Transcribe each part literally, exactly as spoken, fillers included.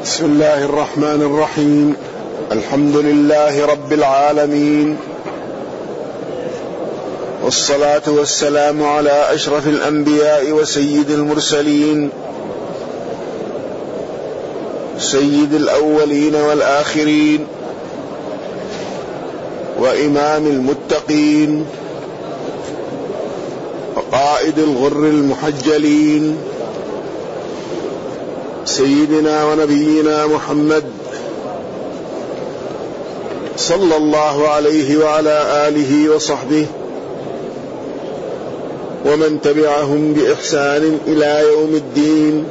بسم الله الرحمن الرحيم. الحمد لله رب العالمين، والصلاة والسلام على أشرف الأنبياء وسيد المرسلين، سيد الأولين والآخرين، وإمام المتقين، وقائد الغر المحجلين، سيدنا ونبينا محمد صلى الله عليه وعلى آله وصحبه ومن تبعهم بإحسان إلى يوم الدين،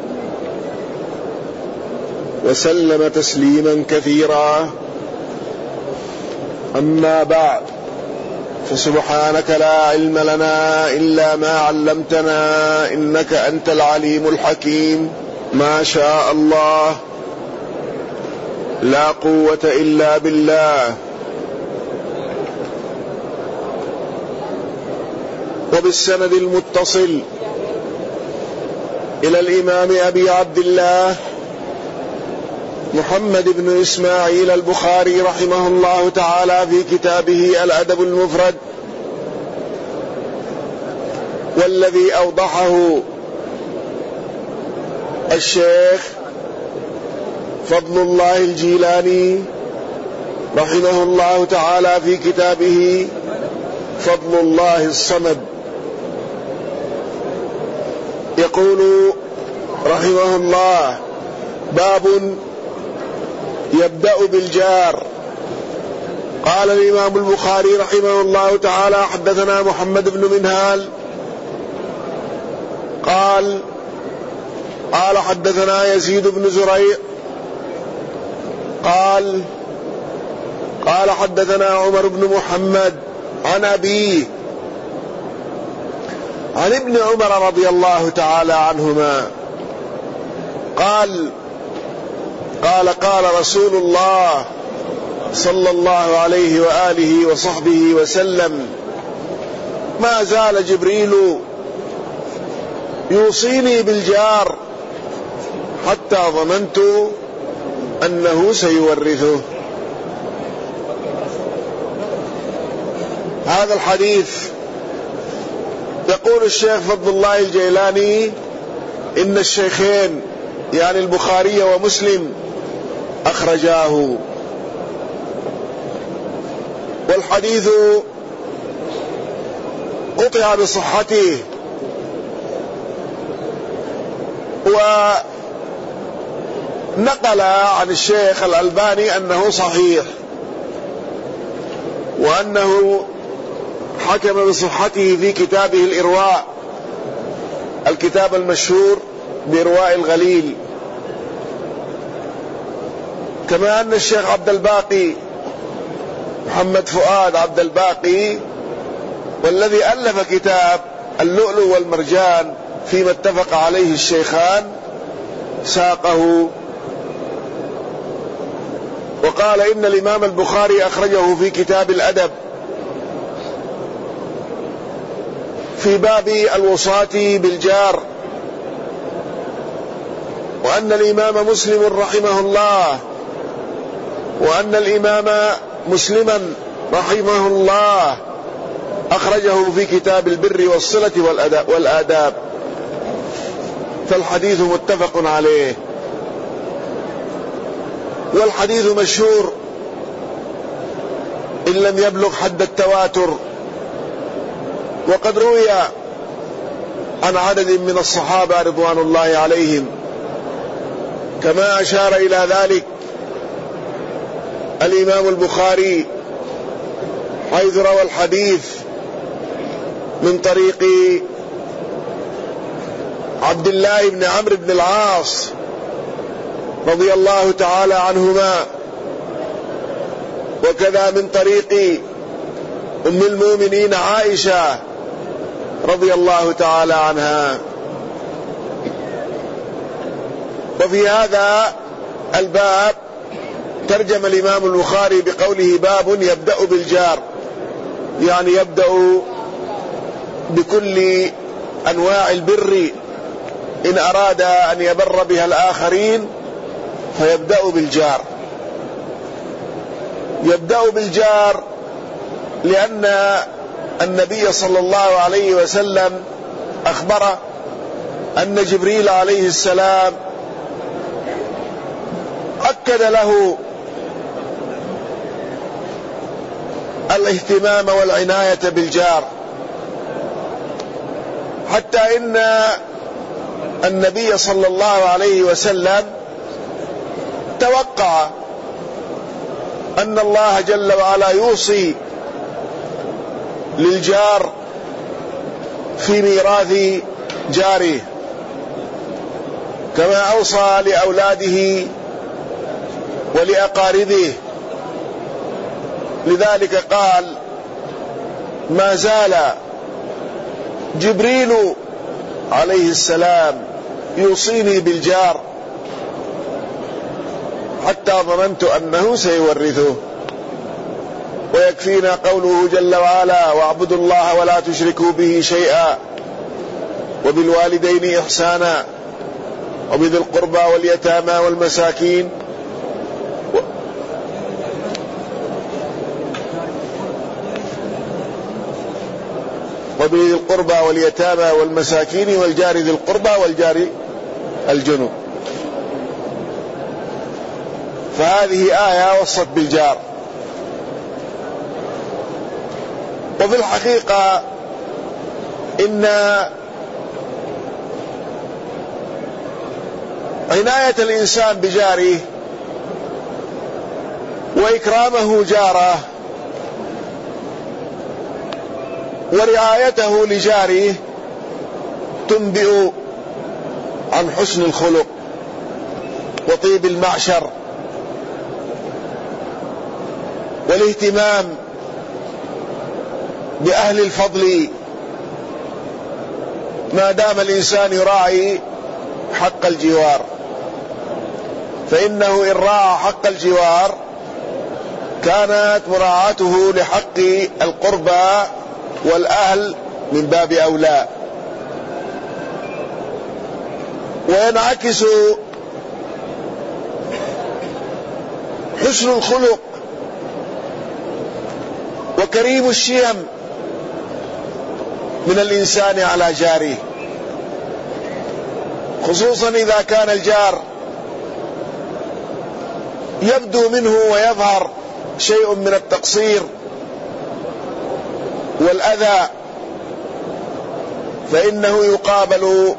وسلم تسليما كثيرا. أما بعد، فسبحانك لا علم لنا إلا ما علمتنا إنك أنت العليم الحكيم. ما شاء الله، لا قوة إلا بالله. وبالسند المتصل إلى الإمام أبي عبد الله محمد بن إسماعيل البخاري رحمه الله تعالى في كتابه الأدب المفرد، والذي أوضحه الشيخ فضل الله الجيلاني رحمه الله تعالى في كتابه فضل الله الصمد. يقول رحمه الله: باب يبدأ بالجار. قال الإمام البخاري رحمه الله تعالى: حدثنا محمد بن منهال قال قال حدثنا يزيد بن زريع قال قال حدثنا عمر بن محمد عن أبيه عن ابن عمر رضي الله تعالى عنهما قال قال قال رسول الله صلى الله عليه وآله وصحبه وسلم: ما زال جبريل يوصيني بالجار حتى ظننت أنه سيورثه. هذا الحديث يقول الشيخ فضل الله الجيلاني إن الشيخين يعني البخاري ومسلم أخرجاه، والحديث قطع بصحته، ونقل عن الشيخ الألباني أنه صحيح، وأنه حكم بصحته في كتابه الإرواء، الكتاب المشهور بإرواء الغليل. كما أن الشيخ عبد الباقي محمد فؤاد عبد الباقي، والذي ألف كتاب اللؤلؤ والمرجان فيما اتفق عليه الشيخان، ساقه وقال إن الإمام البخاري أخرجه في كتاب الأدب في باب الوصاة بالجار، وأن الإمام مسلم رحمه الله وأن الإمام مسلما رحمه الله أخرجه في كتاب البر والصلة والآداب، فالحديث متفق عليه. والحديث مشهور إن لم يبلغ حد التواتر، وقد روي عن عدد من الصحابة رضوان الله عليهم، كما أشار إلى ذلك الإمام البخاري حيث روى الحديث من طريق عبد الله بن عمرو بن العاص رضي الله تعالى عنهما، وكذا من طريق أم المؤمنين عائشة رضي الله تعالى عنها. وفي هذا الباب ترجم الإمام البخاري بقوله: باب يبدأ بالجار، يعني يبدأ بكل أنواع البر إن أراد أن يبر بها الآخرين فيبدأ بالجار. يبدأ بالجار لأن النبي صلى الله عليه وسلم أخبر أن جبريل عليه السلام أكد له الاهتمام والعناية بالجار، حتى إن النبي صلى الله عليه وسلم توقع أن الله جل وعلا يوصي للجار في ميراث جاره كما أوصى لأولاده ولأقاربه. لذلك قال: ما زال جبريل عليه السلام يوصيني بالجار حتى ظننت أنه سيورثه. ويكفينا قوله جل وعلا: واعبدوا الله ولا تشركوا به شيئا وبالوالدين إحسانا وبذي القربى واليتامى والمساكين وبذي القربى واليتامى والمساكين والجار ذي القربى والجار الجنب. فهذه آية وصت بالجار. وفي الحقيقة إن عناية الإنسان بجاره وإكرامه جاره ورعايته لجاره تنبئ عن حسن الخلق وطيب المعشر والاهتمام بأهل الفضل، ما دام الإنسان يراعي حق الجوار. فإنه إن راعى حق الجوار كانت مراعاته لحق القربى والأهل من باب أولى. وينعكس حسن الخلق وكريم الشيم من الإنسان على جاره، خصوصا إذا كان الجار يبدو منه ويظهر شيء من التقصير والأذى، فإنه يقابل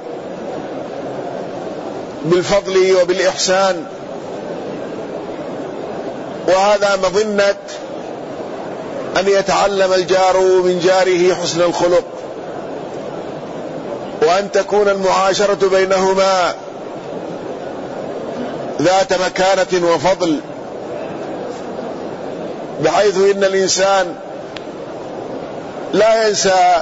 بالفضل وبالإحسان. وهذا مظنة أن يتعلم الجار من جاره حسن الخلق، وأن تكون المعاشرة بينهما ذات مكانة وفضل، بحيث إن الإنسان لا ينسى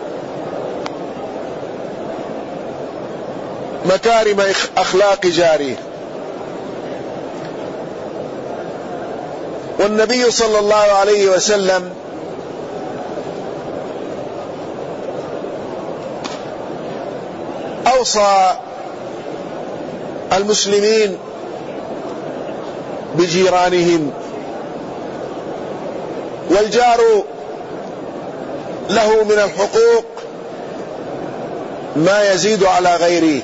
مكارم أخلاق جاره. والنبي صلى الله عليه وسلم أوصى المسلمين بجيرانهم، والجار له من الحقوق ما يزيد على غيره.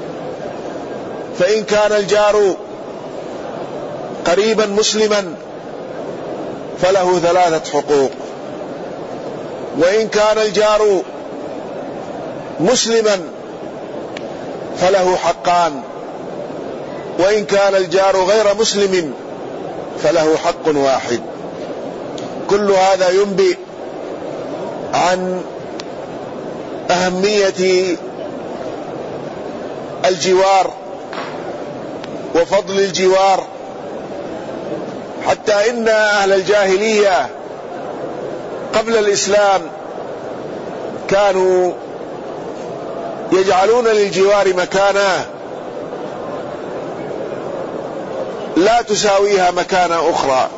فإن كان الجار قريبا مسلما فله ثلاثة حقوق، وإن كان الجار مسلما فله حقان، وإن كان الجار غير مسلم فله حق واحد. كل هذا ينبئ عن أهمية الجوار وفضل الجوار، حتى إن أهل الجاهلية قبل الإسلام كانوا يجعلون للجوار مكانة لا تساويها مكانة أخرى.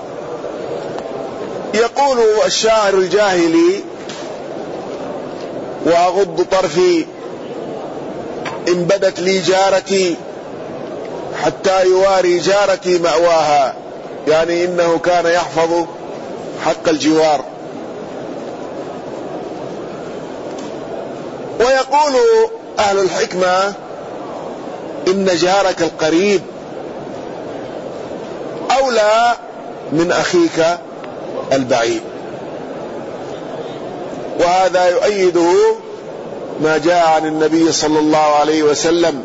يقول الشاعر الجاهلي: وأغض طرفي إن بدت لي جارتي حتى يواري جارتي مأواها، يعني إنه كان يحفظ حق الجوار. ويقول أهل الحكمة إن جارك القريب أولى من أخيك البعيد، وهذا يؤيده ما جاء عن النبي صلى الله عليه وسلم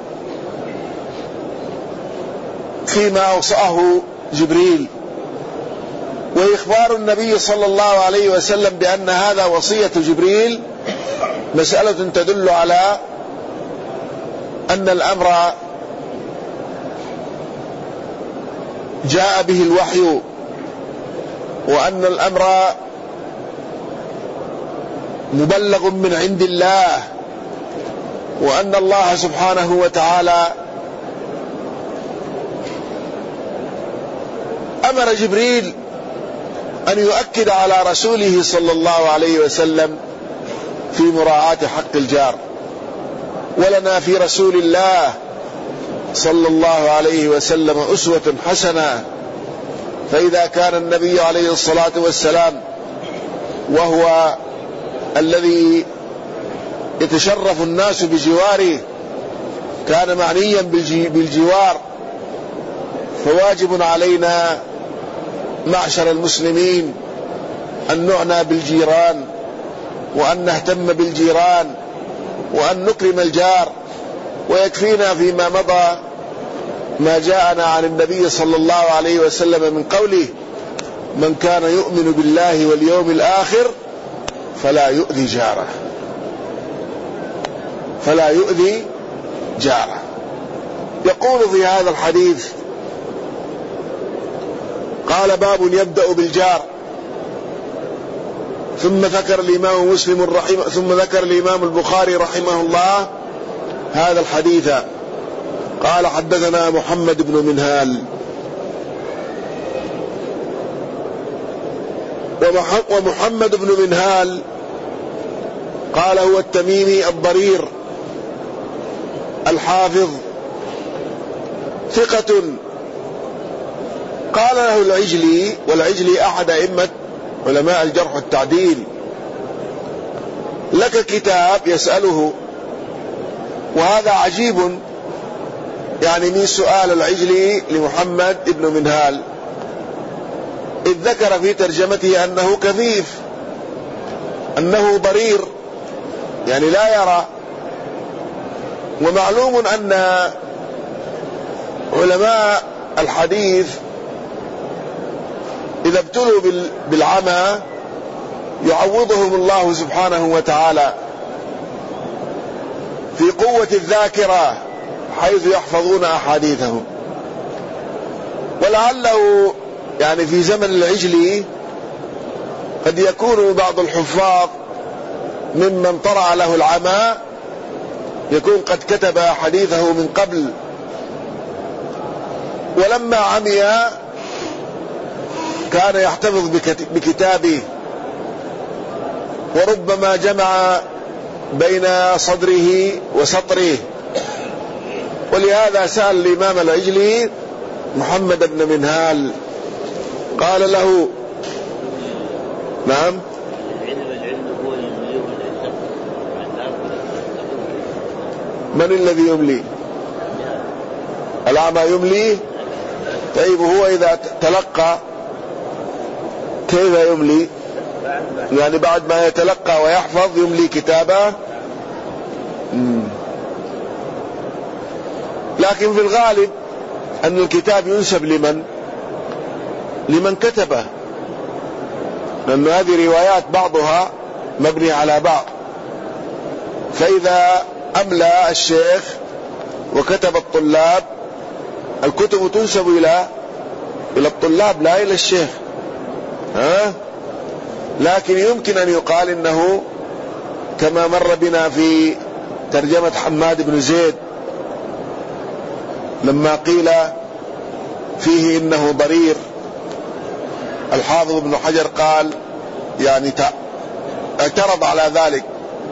فيما أوصاه جبريل، وإخبار النبي صلى الله عليه وسلم بأن هذا وصية جبريل مسألة تدل على أن الأمر جاء به الوحي، وأن الأمر مبلغ من عند الله، وأن الله سبحانه وتعالى أمر جبريل أن يؤكد على رسوله صلى الله عليه وسلم في مراعاة حق الجار. ولنا في رسول الله صلى الله عليه وسلم أسوة حسنة، فإذا كان النبي عليه الصلاة والسلام وهو الذي يتشرف الناس بجواره كان معنيا بالجوار، فواجب علينا معشر المسلمين أن نعنى بالجيران، وأن نهتم بالجيران، وأن نكرم الجار. ويكفينا فيما مضى ما جاءنا عن النبي صلى الله عليه وسلم من قوله: من كان يؤمن بالله واليوم الآخر فلا يؤذي جاره، فلا يؤذي جاره. يقول في هذا الحديث: قال باب يبدأ بالجار، ثم ذكر الإمام مسلم رحمه ثم ذكر الإمام البخاري رحمه الله هذا الحديث. قال: حدثنا محمد بن منهال، ومحمد بن منهال قال هو التميمي الضرير الحافظ ثقة. قال له العجلي، والعجلي أحد أئمة علماء الجرح والتعديل: لك كتاب؟ يسأله، وهذا عجيب يعني من سؤال العجلي لمحمد بن منهال، إذ ذكر في ترجمته أنه كفيف، أنه ضرير يعني لا يرى. ومعلوم أن علماء الحديث إذا ابتلوا بالعمى يعوضهم الله سبحانه وتعالى في قوة الذاكرة حيث يحفظون أحاديثهم. ولعله يعني في زمن العجلي قد يكون بعض الحفاظ ممن طرأ له العمى يكون قد كتب حديثه من قبل، ولما عمي كان يحتفظ بكتابه، وربما جمع بين صدره وسطره. ولهذا سأل الإمام العجلي محمد بن منهال قال له: نعم، من الذي يملي؟ الأعمى يملي؟ طيب هو إذا تلقى كيف يملي؟ يعني بعد ما يتلقى ويحفظ يملي كتابه؟ مم. لكن في الغالب أن الكتاب ينسب لمن؟ لمن كتبه، لأن هذه روايات بعضها مبني على بعض. فإذا أملى الشيخ وكتب الطلاب، الكتب تنسب إلى إلى الطلاب لا إلى الشيخ، ها؟ لكن يمكن أن يقال إنه كما مر بنا في ترجمة حماد بن زيد لما قيل فيه إنه ضرير، الحافظ ابن حجر قال يعني اعترض على ذلك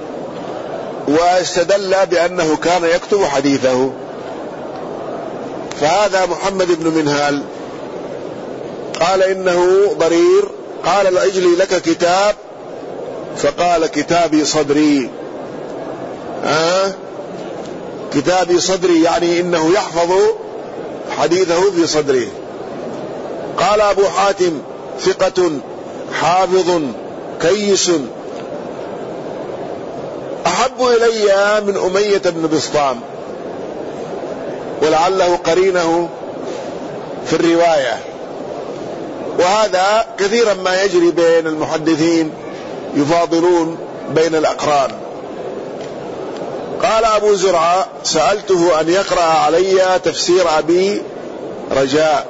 واستدل بأنه كان يكتب حديثه. فهذا محمد بن منهال. قال إنه ضرير. قال لأجلي لك كتاب، فقال كتابي صدري. آه كتابي صدري، يعني إنه يحفظ حديثه في صدره. قال أبو حاتم ثقة حافظ كيس، أحب إلي من أمية بن بسطام، ولعله قرينه في الرواية. وهذا كثيرا ما يجري بين المحدثين، يفاضلون بين الأقران. قال أبو زرعة سألته أن يقرأ علي تفسير أبي رجاء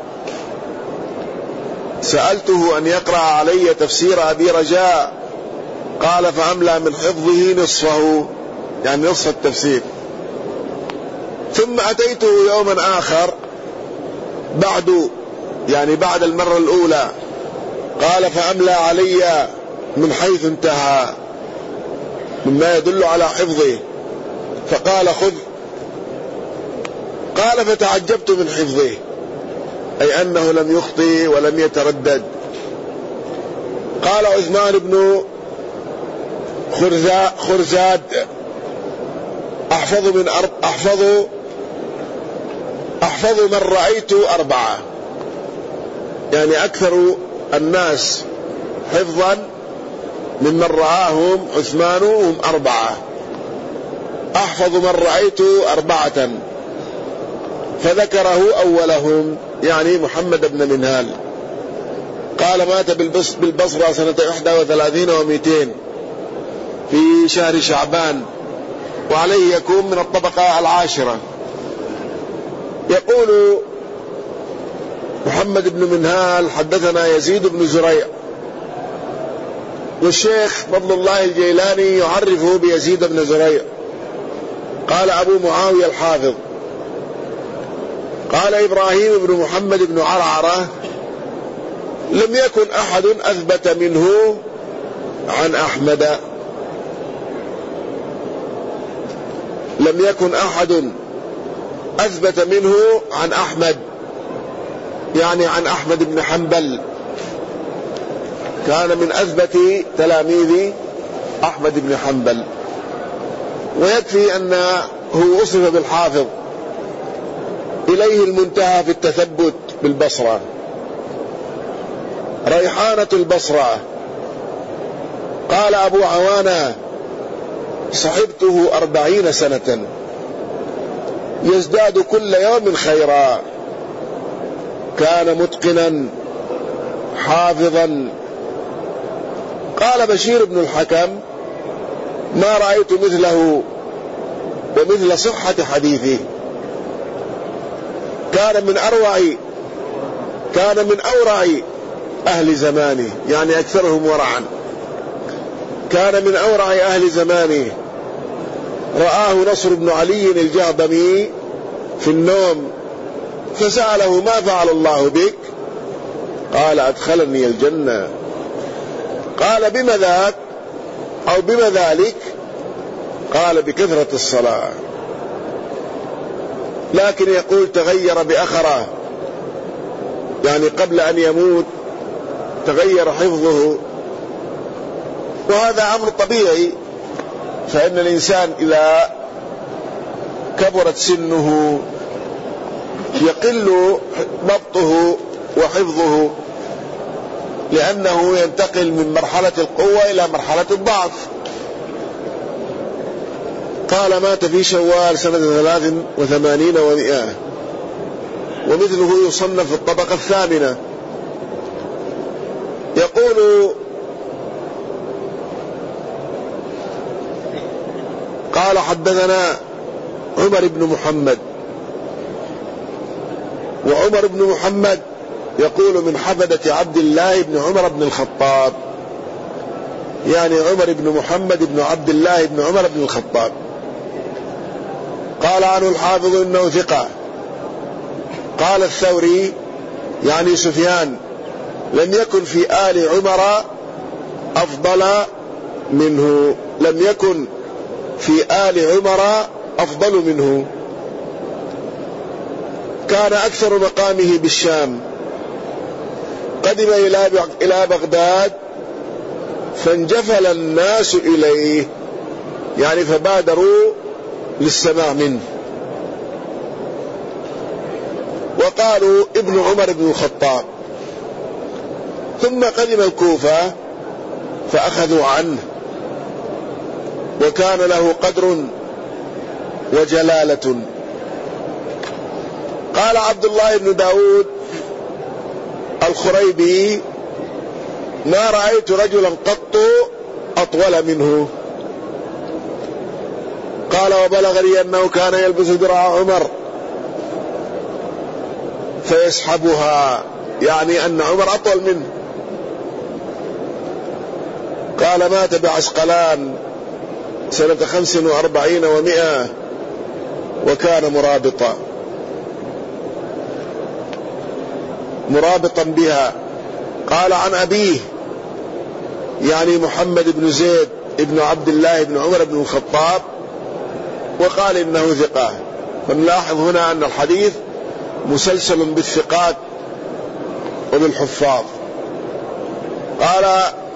سألته أن يقرأ علي تفسير أبي رجاء قال فأملى من حفظه نصفه، يعني نصف التفسير. ثم أتيته يوما آخر بعد، يعني بعد المرة الأولى، قال فأملى علي من حيث انتهى مما يدل على حفظه، فقال خذ. قال فتعجبت من حفظه، أي أنه لم يخطئ ولم يتردد. قال عثمان بن خرزاد أحفظ من أرب أحفظ أحفظ من رأيت أربعة، يعني أكثر الناس حفظا ممن رآهم عثمان هم أربعة. أحفظ من رأيت أربعة، فذكره أولهم يعني محمد بن منهال. قال مات بالبصرة سنة إحدى وثلاثين ومئتين في شهر شعبان، وعليه يكون من الطبقة العاشرة. يقول محمد بن منهال حدثنا يزيد بن زريع، والشيخ فضل الله الجيلاني يعرفه بيزيد بن زريع. قال أبو معاوية الحافظ. قال إبراهيم بن محمد بن عرعرة لم يكن أحد أثبت منه عن أحمد لم يكن أحد أثبت منه عن أحمد، يعني عن أحمد بن حنبل، كان من أثبت تلاميذ أحمد بن حنبل. ويكفي أنه وصف بالحافظ، إليه المنتهى في التثبت بالبصرة، ريحانة البصرة. قال أبو عوانة صحبته أربعين سنة يزداد كل يوم خيرا، كان متقنا حافظا. قال بشير بن الحكم ما رأيت مثله ومثل صحة حديثه، كان من أروع كان من أورع أهل زمانه، يعني أكثرهم ورعا، كان من أورع أهل زمانه. رآه نصر بن علي الجهضمي في النوم فسأله ما فعل الله بك؟ قال أدخلني الجنة. قال بما ذاك أو بما ذلك؟ قال بكثرة الصلاة. لكن يقول تغير بأخره، يعني قبل أن يموت تغير حفظه، وهذا أمر طبيعي، فإن الإنسان إذا كبرت سنه يقل ضبطه وحفظه، لأنه ينتقل من مرحلة القوة إلى مرحلة الضعف. قال مات في شوال سنة ثلاث وثمانين ومئة، ومثله يصنف في الطبقة الثامنة. يقول قال حدثنا عمر بن محمد، وعمر بن محمد يقول من حفدة عبد الله بن عمر بن الخطاب، يعني عمر بن محمد بن عبد الله بن عمر بن الخطاب. قال عنه الحافظ إنه ثقة. قال الثوري يعني سفيان لم يكن في آل عمر أفضل منه، لم يكن في آل عمر أفضل منه. وكان أكثر مقامه بالشام. قدم إلى بغداد فانجفل الناس إليه، يعني فبادروا للسماع منه، وقالوا ابن عمر بن الخطاب. ثم قدم الكوفة فأخذوا عنه، وكان له قدر وجلالة. قال عبد الله بن داود الخريبي: ما رأيت رجلا قط أطول منه. قال: وبلغني أنه كان يلبس دراع عمر فيسحبها، يعني أن عمر أطول منه. قال: مات بعسقلان سنة خمس وأربعين ومئة، وكان مرابطا مرابطا بها. قال عن أبيه، يعني محمد بن زيد ابن عبد الله بن عمر بن الخطاب، وقال إنه ثقة. فنلاحظ هنا أن الحديث مسلسل بالثقات وبالحفاظ. قال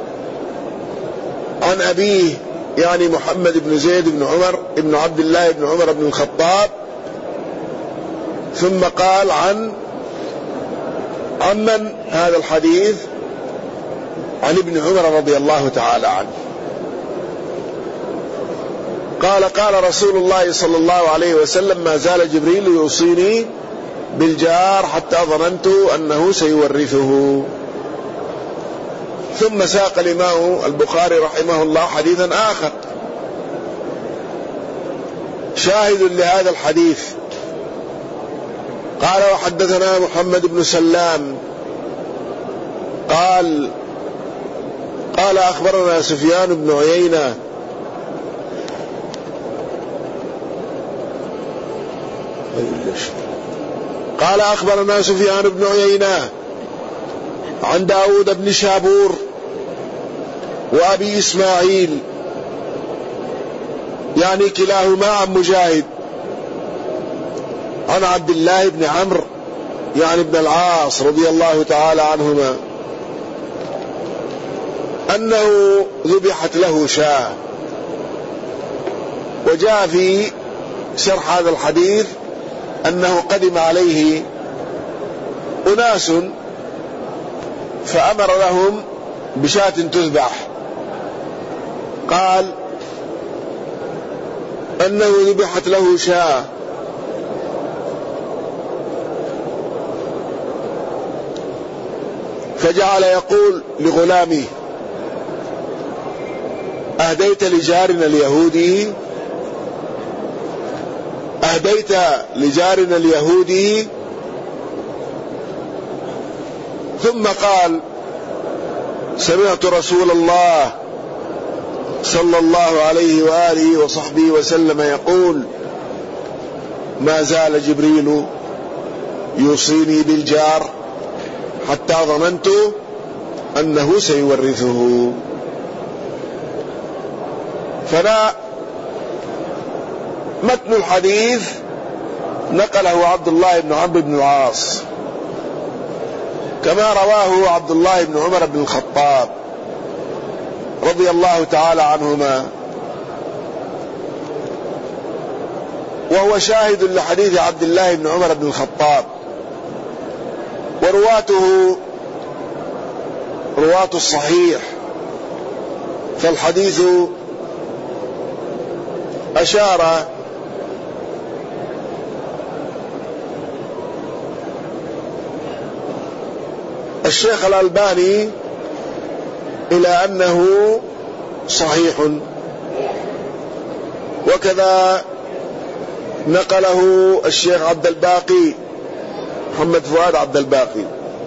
عن أبيه، يعني محمد بن زيد بن عمر بن عبد الله بن عمر بن الخطاب. ثم قال عن عمن هذا الحديث؟ عن ابن عمر رضي الله تعالى عنه. قال: قال رسول الله صلى الله عليه وسلم: ما زال جبريل يوصيني بالجار حتى ظننت أنه سيورثه. ثم ساق الإمام البخاري رحمه الله حديثا آخر شاهد لهذا الحديث. قال: وحدثنا محمد بن سلام قال قال أخبرنا سفيان بن عيينة قال أخبرنا سفيان بن عيينة عن داود بن شابور وأبي إسماعيل، يعني كلاهما عن مجاهد، عن عبد الله بن عمرو يعني ابن العاص رضي الله تعالى عنهما أنه ذبحت له شاة. وجاء في شرح هذا الحديث أنه قدم عليه أناس فأمر لهم بشاة تذبح. قال أنه ذبحت له شاة فجعل يقول لغلامه: أهديت لجارنا اليهودي أهديت لجارنا اليهودي ثم قال: سمعت رسول الله صلى الله عليه وآله وصحبه وسلم يقول: ما زال جبريل يوصيني بالجار حتى ظننت أنه سيورثه. فلا متن الحديث نقله عبد الله بن عمرو بن العاص كما رواه عبد الله بن عمر بن الخطاب رضي الله تعالى عنهما، وهو شاهد لحديث عبد الله بن عمر بن الخطاب. ورواته رواة الصحيح، فالحديث أشار الشيخ الألباني إلى أنه صحيح، وكذا نقله الشيخ عبد الباقي محمد فؤاد عبد الباقي،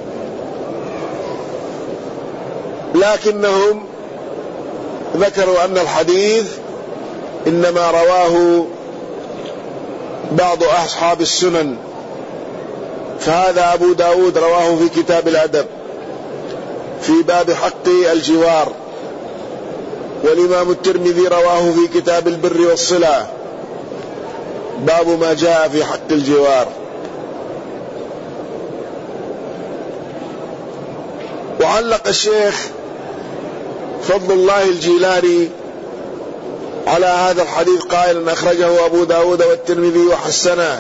لكنهم ذكروا أن الحديث إنما رواه بعض أصحاب السنن، فهذا أبو داود رواه في كتاب الأدب في باب حق الجوار، والإمام الترمذي رواه في كتاب البر والصلة باب ما جاء في حق الجوار، وعلق الشيخ فضل الله الجيلاني على هذا الحديث قائلا: أخرجه أبو داود والترمذي وحسنه،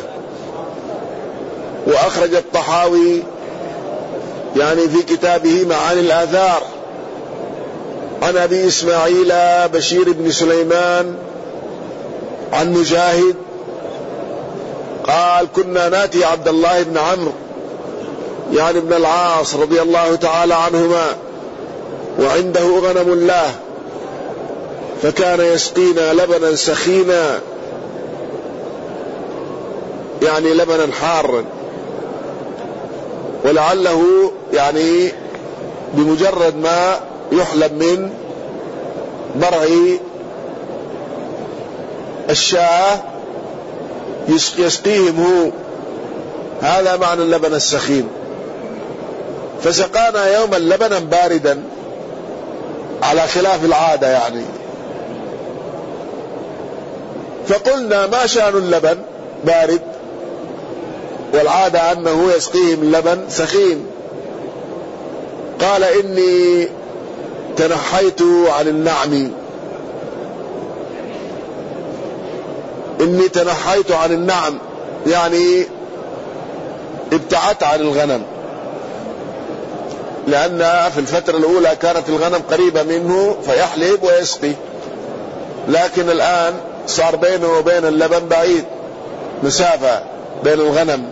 وأخرج الطحاوي يعني في كتابه معاني الآثار عن أبي إسماعيل بشير بن سليمان عن مجاهد قال: كنا ناتي عبد الله بن عمرو يعني ابن العاص رضي الله تعالى عنهما وعنده غنم له، فكان يسقينا لبنا سخينا يعني لبنا حارا، ولعله يعني بمجرد ما يحلب من برع الشاة يسقيهم هو، هذا معنى اللبن السخين. فسقانا يوما لبنا باردا على خلاف العادة يعني، فقلنا: ما شأن اللبن بارد والعادة أنه يسقيهم لبن سخين؟ قال: إني تنحيت عن النعم إني تنحيت عن النعم يعني ابتعدت عن الغنم، لأن في الفترة الأولى كانت الغنم قريبة منه فيحلب ويسقي، لكن الآن صار بينه وبين اللبن بعيد، مسافة بين الغنم،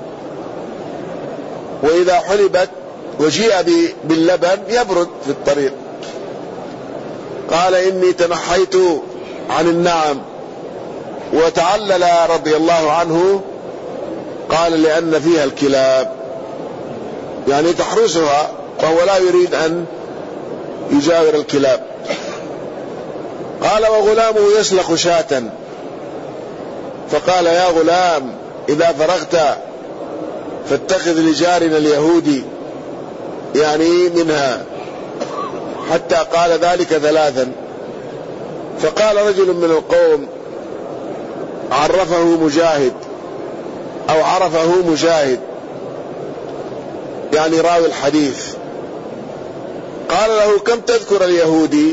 وإذا حلبت وجيء باللبن يبرد في الطريق. قال: إني تنحيت عن النعم. وتعلل رضي الله عنه قال: لأن فيها الكلاب، يعني تحرسها، وهو لا يريد أن يجاور الكلاب. قال: وغلامه يسلخ شاة، فقال: يا غلام إذا فرغت فاتخذ لجارنا اليهودي يعني منها، حتى قال ذلك ثلاثا. فقال رجل من القوم عرفه مجاهد أو عرفه مجاهد يعني راوي الحديث، قال له: كم تذكر اليهودي؟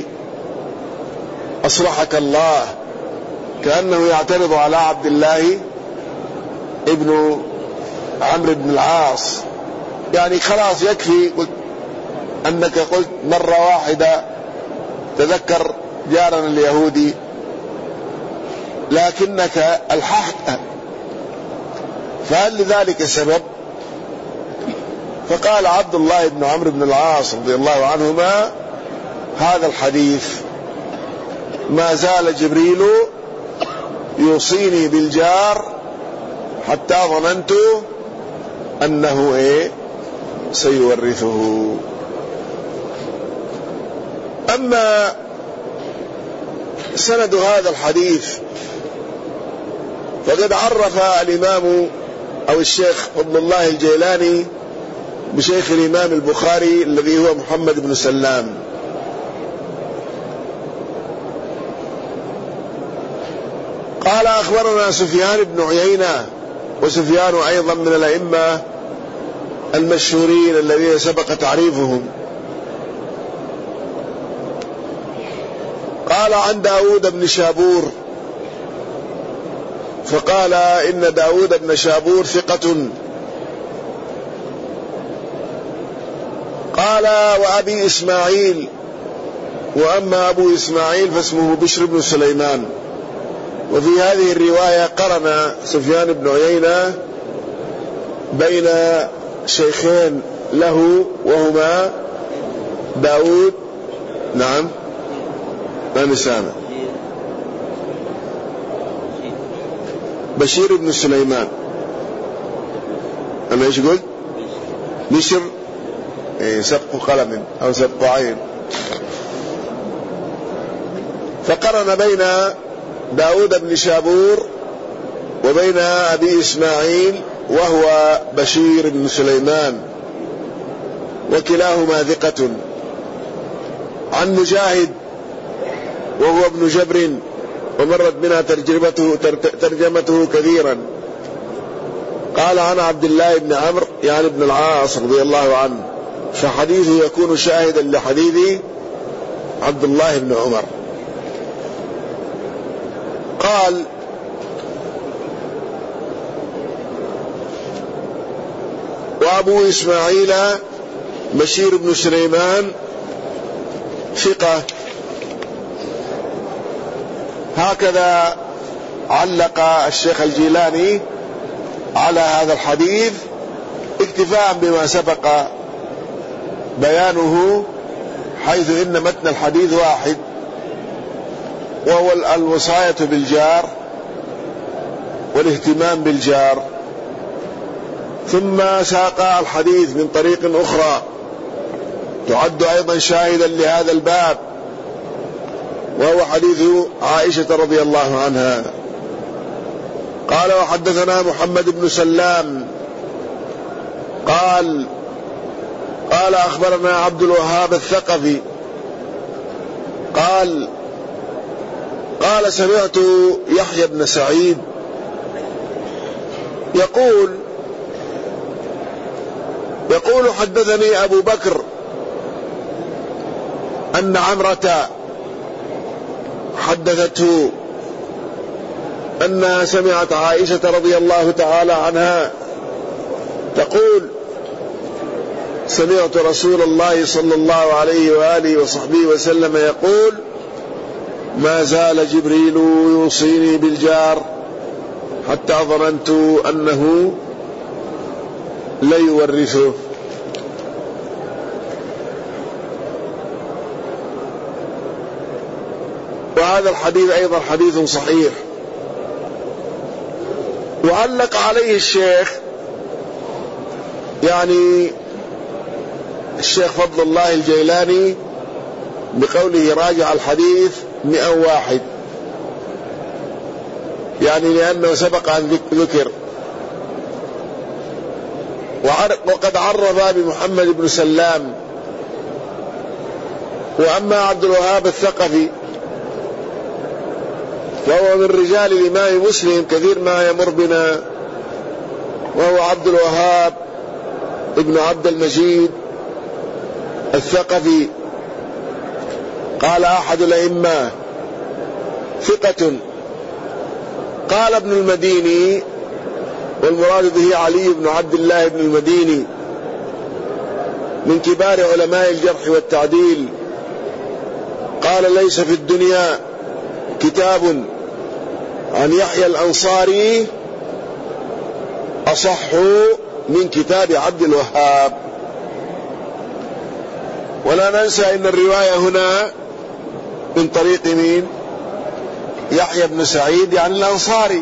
أصلحك الله، كأنه يعترض على عبد الله ابن عمرو بن العاص، يعني خلاص يكفي أنك قلت مرة واحدة تذكر جارنا اليهودي، لكنك ألححت، فهل لذلك سبب؟ فقال عبد الله بن عمرو بن العاص رضي الله عنهما: هذا الحديث ما زال جبريل يوصيني بالجار حتى ظننت أنه إيه سيورثه. أما سند هذا الحديث فقد عرف الإمام أو الشيخ فضل الله الجيلاني بشيخ الإمام البخاري الذي هو محمد بن سلام. قال: أخبرنا سفيان بن عيينة، وسفيان أيضا من الأئمة المشهورين الذين سبق تعريفهم. قال: عن داود بن شابور، فقال: إن داود بن شابور ثقة. قال: وأبي إسماعيل، وأما أبو إسماعيل فاسمه بشر بن سليمان. وفي هذه الرواية قرن سفيان بن عيينة بين شيخين له وهما داود نعم ما نسامع بشير بن سليمان. أنا إيش قلت؟ بشر إيه سبق قلم أو سبق عين. فقرن بين داود بن شابور وبين أبي إسماعيل وهو بشير بن سليمان، وكلاهما ثقة. عن مجاهد وهو ابن جبر، ومرت بنا ترجمته, ترجمته كثيرا. قال: عن عبد الله بن عمرو يعني ابن العاص رضي الله عنه، فحديثه يكون شاهدا لحديث عبد الله بن عمر. قال: وأبو إسماعيل بشير بن سليمان ثقة. هكذا علق الشيخ الجيلاني على هذا الحديث اكتفاء بما سبق بيانه، حيث إن متن الحديث واحد، وهو الوصاية بالجار والاهتمام بالجار. ثم ساق الحديث من طريق أخرى تعد أيضا شاهدا لهذا الباب، وهو حديث عائشة رضي الله عنها. قال: وحدثنا محمد بن سلام قال قال أخبرنا عبد الوهاب الثقفي قال قال سمعت يحيى بن سعيد يقول يقول حدثني أبو بكر أن عمرة حدثته أنها سمعت عائشة رضي الله تعالى عنها تقول: سمعت رسول الله صلى الله عليه وآله وصحبه وسلم يقول: ما زال جبريل يوصيني بالجار حتى ظننت أنه ليورثه. وهذا الحديث أيضا حديث صحيح. وعلق عليه الشيخ، يعني الشيخ فضل الله الجيلاني، بقوله راجع الحديث مئة وواحد، يعني لأنه سبق أن ذكر. وقد عرض بمحمد بن سلام. وأما عبد الوهاب الثقفي فهو من رجال الإمام مسلم كثير ما يمر بنا، وهو عبد الوهاب ابن عبد المجيد الثقفي. قال أحد الأئمة: ثقة. قال ابن المديني، والمراد به علي بن عبد الله بن المديني، من كبار علماء الجرح والتعديل. قال: ليس في الدنيا كتاب عن يحيى الأنصاري أصح من كتاب عبد الوهاب. ولا ننسى أن الرواية هنا من طريق مين؟ يحيى بن سعيد، يعني الأنصاري.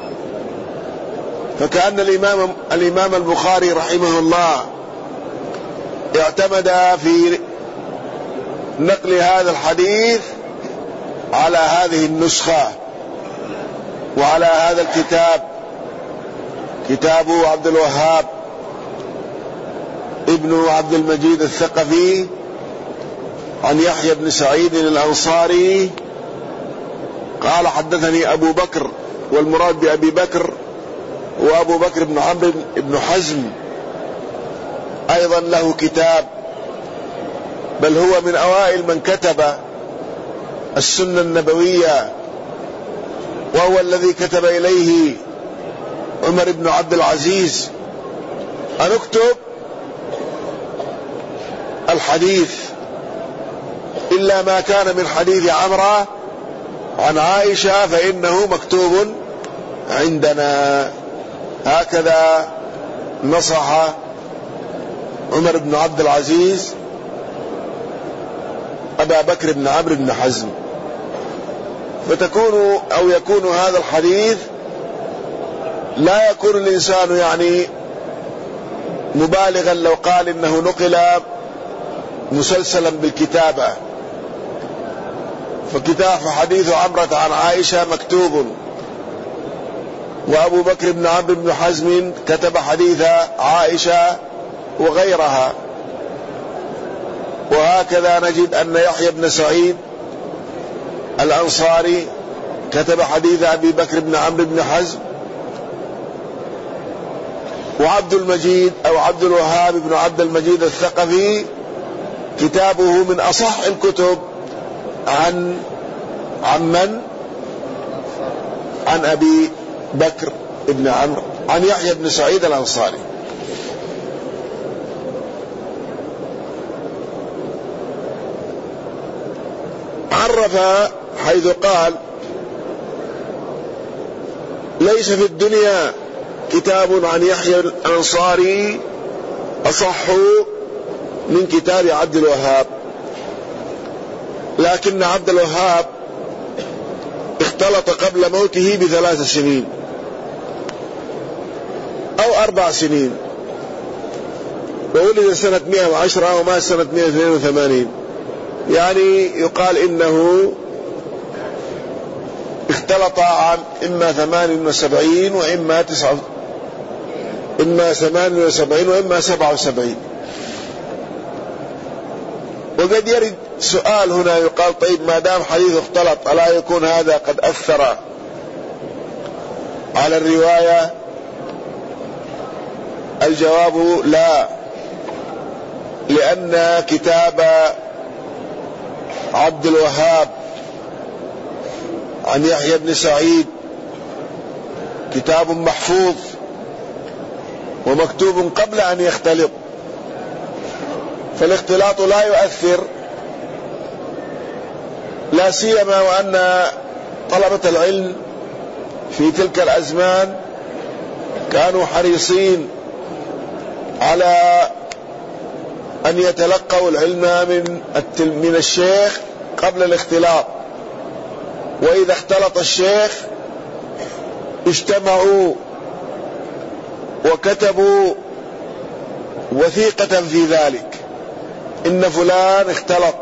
فكأن الإمام, الإمام البخاري رحمه الله اعتمد في نقل هذا الحديث على هذه النسخة وعلى هذا الكتاب، كتاب عبد الوهاب ابن عبد المجيد الثقفي عن يحيى بن سعيد الأنصاري قال: حدثني أبو بكر، والمراد بأبي بكر وأبو بكر بن عمرو بن حزم، أيضا له كتاب، بل هو من أوائل من كتب السنة النبوية، وهو الذي كتب إليه عمر بن عبد العزيز أن اكتب الحديث إلا ما كان من حديث عمرة عن عائشة فإنه مكتوب عندنا. هكذا نصح عمر بن عبد العزيز أبا بكر بن عمرو بن حزم. فتكون أو يكون هذا الحديث لا يكون الإنسان يعني مبالغا لو قال إنه نقل مسلسلا بالكتابة، فكتاب حديث عمرة عن عائشة مكتوب، وأبو بكر بن عمرو بن حزم كتب حديث عائشة وغيرها. وهكذا نجد أن يحيى بن سعيد الأنصاري كتب حديث أبي بكر بن عمرو بن حزم، وعبد المجيد أو عبد الوهاب بن عبد المجيد الثقفي كتابه من أصح الكتب عن عن من؟ عن أبي بكر بن عمرو عن يحيى بن سعيد الأنصاري. عرف حيث قال: ليس في الدنيا كتاب عن يحيى الأنصاري أصح من كتاب عبد الوهاب، لكن عبد الوهاب اختلط قبل موته بثلاث سنين أو أربع سنين، وولد سنة مئة وعشرة ومات سنة مئة واثنين وثمانين، يعني يقال إنه اختلط عام إما ثمان وسبعين وإما تسعة إما ثمان وسبعين وإما سبعة وسبعين. وقد يرد سؤال هنا يقال: طيب ما دام حديث اختلط ألا يكون هذا قد أثر على الرواية؟ الجواب: لا، لأن كتاب عبد الوهاب عن يحيى بن سعيد كتاب محفوظ ومكتوب قبل أن يختلط، فالاختلاط لا يؤثر، لا سيما وأن طلبة العلم في تلك الأزمان كانوا حريصين على أن يتلقوا العلم من من الشيخ قبل الاختلاط، وإذا اختلط الشيخ اجتمعوا وكتبوا وثيقة في ذلك إن فلان اختلط،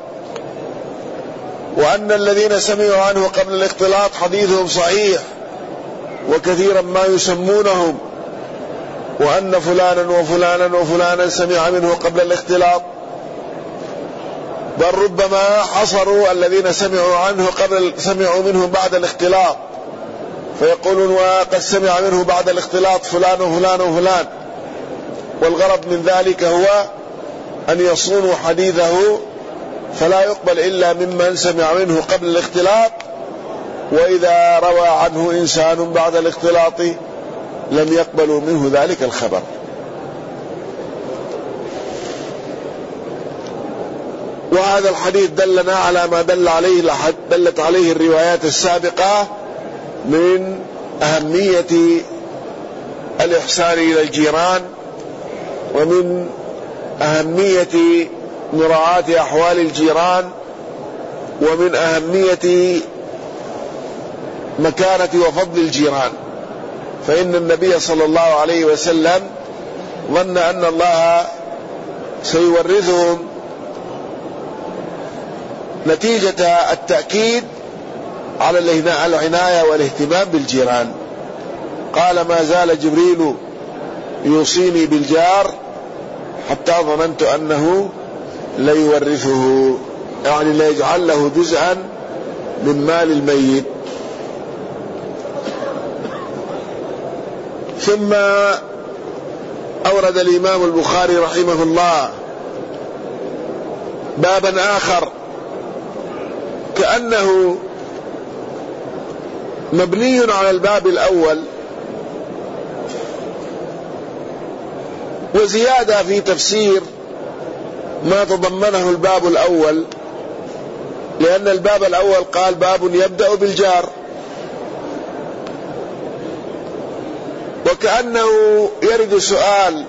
وأن الذين سمعوا عنه قبل الاختلاط حديثهم صحيح وكثيرا ما يسمونهم، وأن فلانا وفلانا وفلانا سمع منه قبل الاختلاط، بل ربما حصروا الذين سمعوا عنه قبل سمعوا منه بعد الاختلاط، فيقولون وقد سمع منه بعد الاختلاط فلان وفلان وفلان، والغرض من ذلك هو أن يصونوا حديثه فلا يقبل إلا ممن سمع منه قبل الاختلاط، وإذا روى عنه إنسان بعد الاختلاط لم يقبلوا منه ذلك الخبر. وهذا الحديث دلنا على ما دل عليه دلت عليه الروايات السابقة من أهمية الإحسان إلى الجيران، ومن أهمية مراعاة أحوال الجيران، ومن أهمية مكانة وفضل الجيران. فإن النبي صلى الله عليه وسلم ظن أن الله سيورثهم نتيجة التأكيد على العناية والاهتمام بالجيران. قال: ما زال جبريل يوصيني بالجار حتى ظننت أنه ليورثه، يعني ليجعل له جزءا من مال الميت. ثم أورد الإمام البخاري رحمه الله بابا آخر كأنه مبني على الباب الأول، وزيادة في تفسير ما تضمنه الباب الأول، لأن الباب الأول قال: باب يبدأ بالجار، وكأنه يرد سؤال: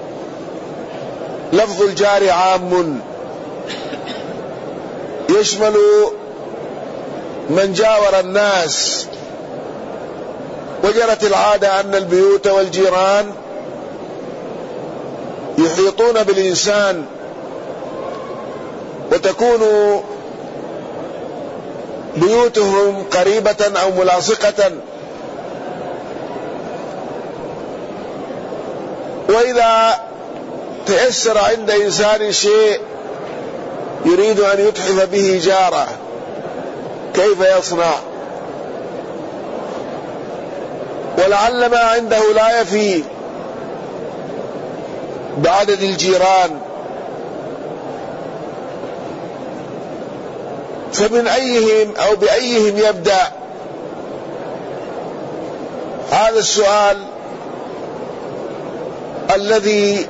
لفظ الجار عام يشمل من جاور الناس، وجرت العادة أن البيوت والجيران يحيطون بالإنسان، وتكون بيوتهم قريبة أو ملاصقة، وإذا تيسر عند إنسان شيء يريد أن يتحف به جاره كيف يصنع؟ ولعل ما عنده لا يفي، بعدد الجيران، فمن أيهم أو بأيهم يبدأ؟ هذا السؤال الذي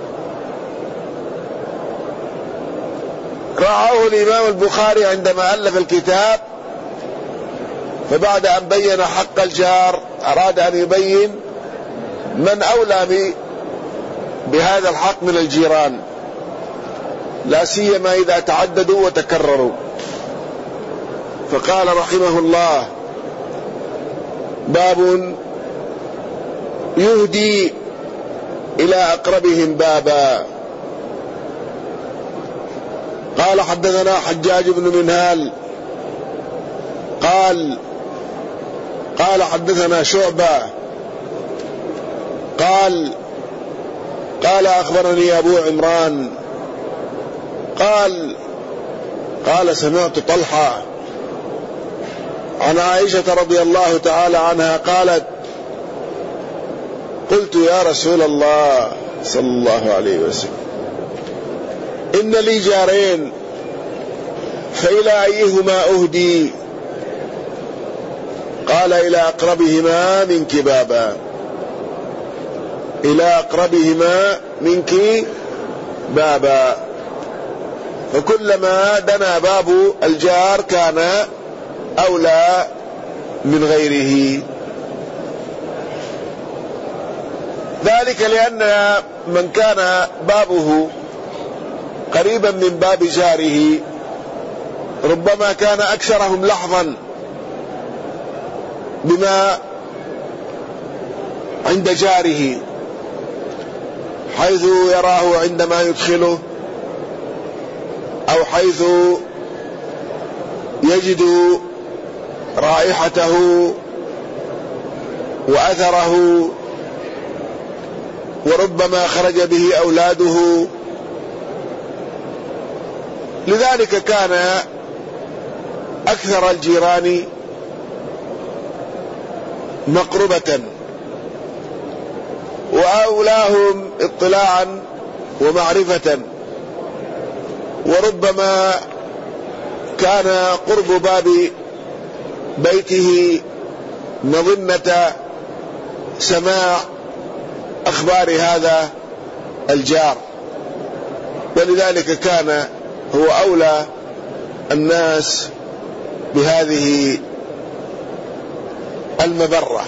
رعاه الإمام البخاري عندما ألف الكتاب، فبعد أن بين حق الجار أراد أن يبين من أولى بهذا الحق من الجيران، لا سيما إذا تعددوا وتكرروا. فقال رحمه الله: باب يهدي إلى أقربهم بابا. قال: حدثنا حجاج بن منهال قال قال حدثنا شعبة قال قال أخبرني أبو عمران قال قال سمعت طلحة عن عائشة رضي الله تعالى عنها قالت: قلت يا رسول الله صلى الله عليه وسلم إن لي جارين فإلى أيهما أهدي؟ قال: إلى أقربهما منك بابا. إلى أقربهما منك بابا. فكلما دنا باب الجار كان أولى من غيره، ذلك لأن من كان بابه قريبا من باب جاره ربما كان أكثرهم لحظا بما عند جاره، حيث يراه عندما يدخله أو حيث يجد رائحته وأثره، وربما خرج به أولاده. لذلك كان أكثر الجيران مقربة وأولاهم اطلاعا ومعرفة، وربما كان قرب باب بيته مظنة سماع أخبار هذا الجار، ولذلك كان هو أولى الناس بهذه المبرة.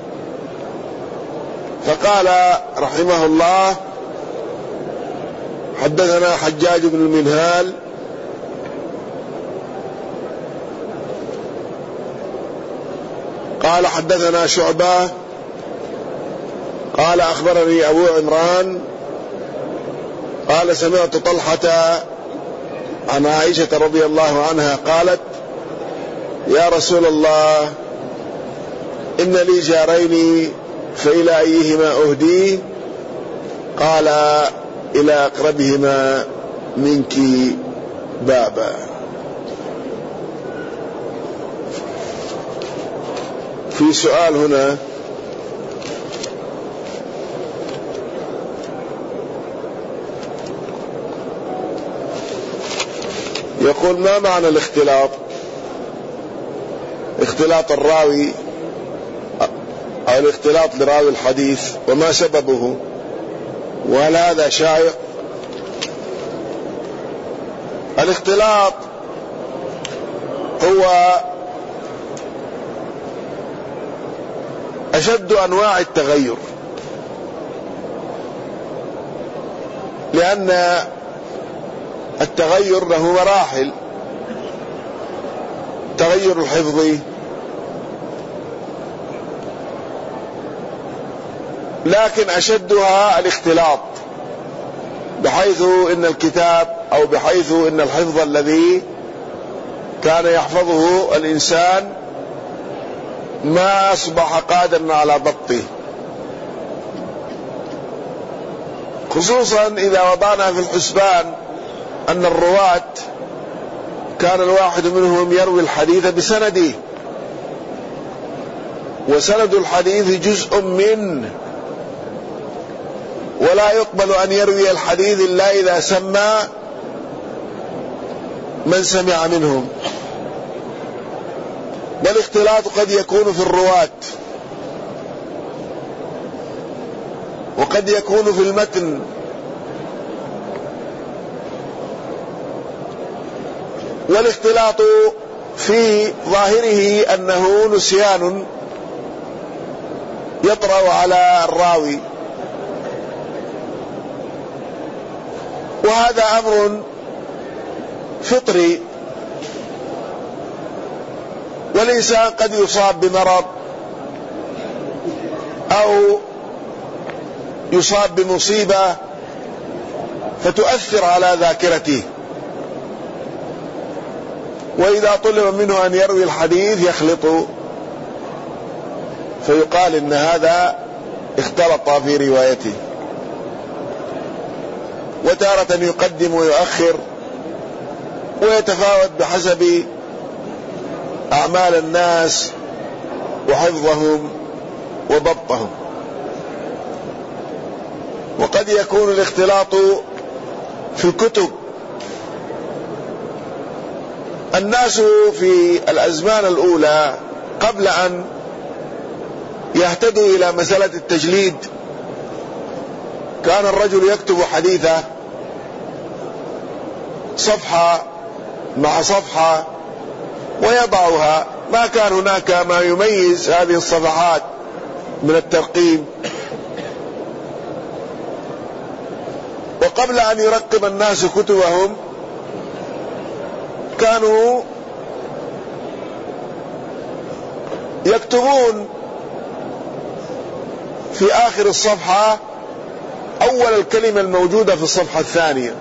فقال رحمه الله: حدثنا حجاج بن المنهال قال حدثنا شعبة قال أخبرني أبو عمران قال سمعت طلحة عن عائشة رضي الله عنها قالت: يا رسول الله إن لي جارين فإلى أيهما أهدي؟ قال: إلى أقربهما منك بابا. في سؤال هنا: يقول: ما معنى الاختلاط؟ اختلاط الراوي أو الاختلاط لراوي الحديث، وما سببه؟ وهل هذا شائع؟ الاختلاط هو أشد أنواع التغير، لأن التغير له مراحل: تغير الحفظي، لكن أشدها الاختلاط، بحيث إن الكتاب أو بحيث إن الحفظ الذي كان يحفظه الإنسان ما أصبح قادرا على ضبطه، خصوصا إذا وضعنا في الحسبان أن الرواة كان الواحد منهم يروي الحديث بسنده، وسند الحديث جزء منه، ولا يقبل أن يروي الحديث إلا إذا سمى من سمع منهم. والاختلاط قد يكون في الرواة، وقد يكون في المتن، والاختلاط في ظاهره أنه نسيان يطرأ على الراوي، وهذا أمر فطري، والإنسان قد يصاب بمرض أو يصاب بمصيبة فتؤثر على ذاكرته، وإذا طلب منه أن يروي الحديث يخلط، فيقال إن هذا اختلط في روايته. وتارة يقدم ويؤخر، ويتفاوت بحسب أعمال الناس وحفظهم وضبطهم. وقد يكون الاختلاط في الكتب. الناس في الأزمان الأولى قبل أن يهتدوا إلى مسألة التجليد كان الرجل يكتب حديثه صفحة مع صفحة ويضعها، ما كان هناك ما يميز هذه الصفحات من الترقيم. وقبل أن يرقم الناس كتبهم كانوا يكتبون في آخر الصفحة أول الكلمة الموجودة في الصفحة الثانية.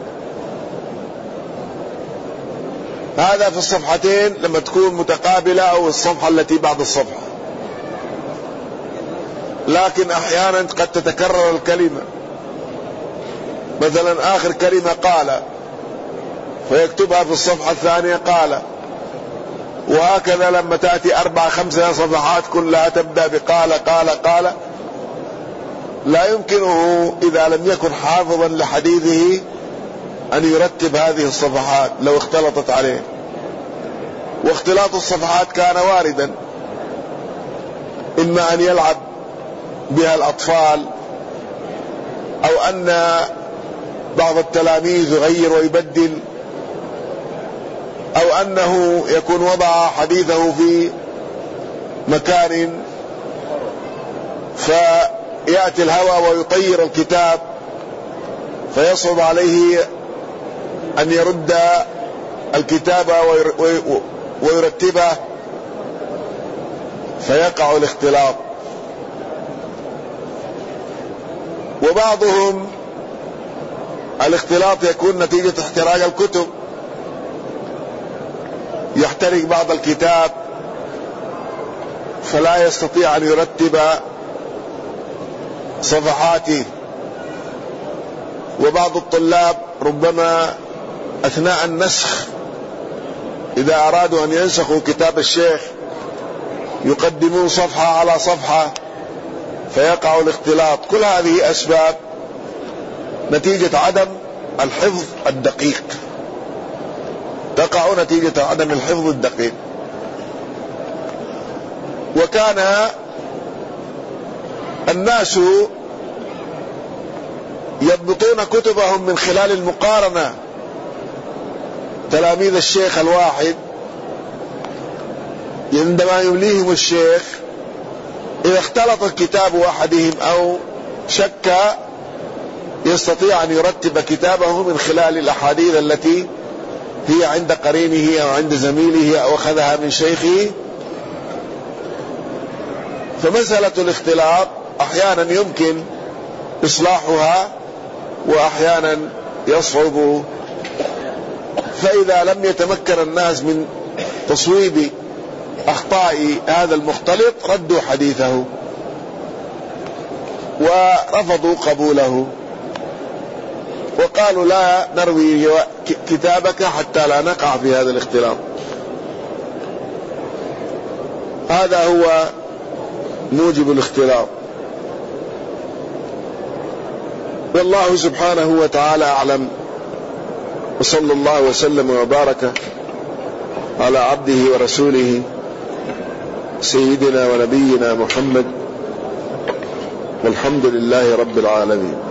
هذا في الصفحتين لما تكون متقابلة أو الصفحة التي بعد الصفحة، لكن أحيانا قد تتكرر الكلمة، مثلا آخر كلمة قال فيكتبها في الصفحة الثانية قال، وهكذا لما تأتي أربع خمسة صفحات كلها تبدأ بقال قال قال، لا يمكنه إذا لم يكن حافظا لحديثه أن يرتب هذه الصفحات لو اختلطت عليه. واختلاط الصفحات كان واردا، إما أن يلعب بها الأطفال، أو أن بعض التلاميذ يغير ويبدل، أو أنه يكون وضع حديثه في مكان فيأتي الهوى ويطير الكتاب فيصعب عليه أن يرد الكتاب ويرتبه فيقع الاختلاط. وبعضهم الاختلاط يكون نتيجة احتراق الكتب، يحترق بعض الكتاب فلا يستطيع أن يرتب صفحاته. وبعض الطلاب ربما أثناء النسخ إذا أرادوا أن ينسخوا كتاب الشيخ يقدمون صفحة على صفحة فيقع الاختلاط. كل هذه أسباب نتيجة عدم الحفظ الدقيق، تقع نتيجة عدم الحفظ الدقيق. وكان الناس يضبطون كتبهم من خلال المقارنة. تلاميذ الشيخ الواحد عندما يمليهم الشيخ إذا اختلط الكتاب أحدهم أو شك يستطيع أن يرتب كتابه من خلال الأحاديث التي هي عند قرينه أو عند زميله أو أخذها من شيخه. فمسألة الاختلاط أحيانا يمكن إصلاحها وأحيانا يصعب. فإذا لم يتمكن الناس من تصويب أخطاء هذا المختلط ردوا حديثه ورفضوا قبوله وقالوا لا نروي كتابك حتى لا نقع في هذا الاختلاط. هذا هو موجب الاختلاط. والله سبحانه وتعالى أعلم، وصلى الله وسلم وبارك على عبده ورسوله سيدنا ونبينا محمد، والحمد لله رب العالمين.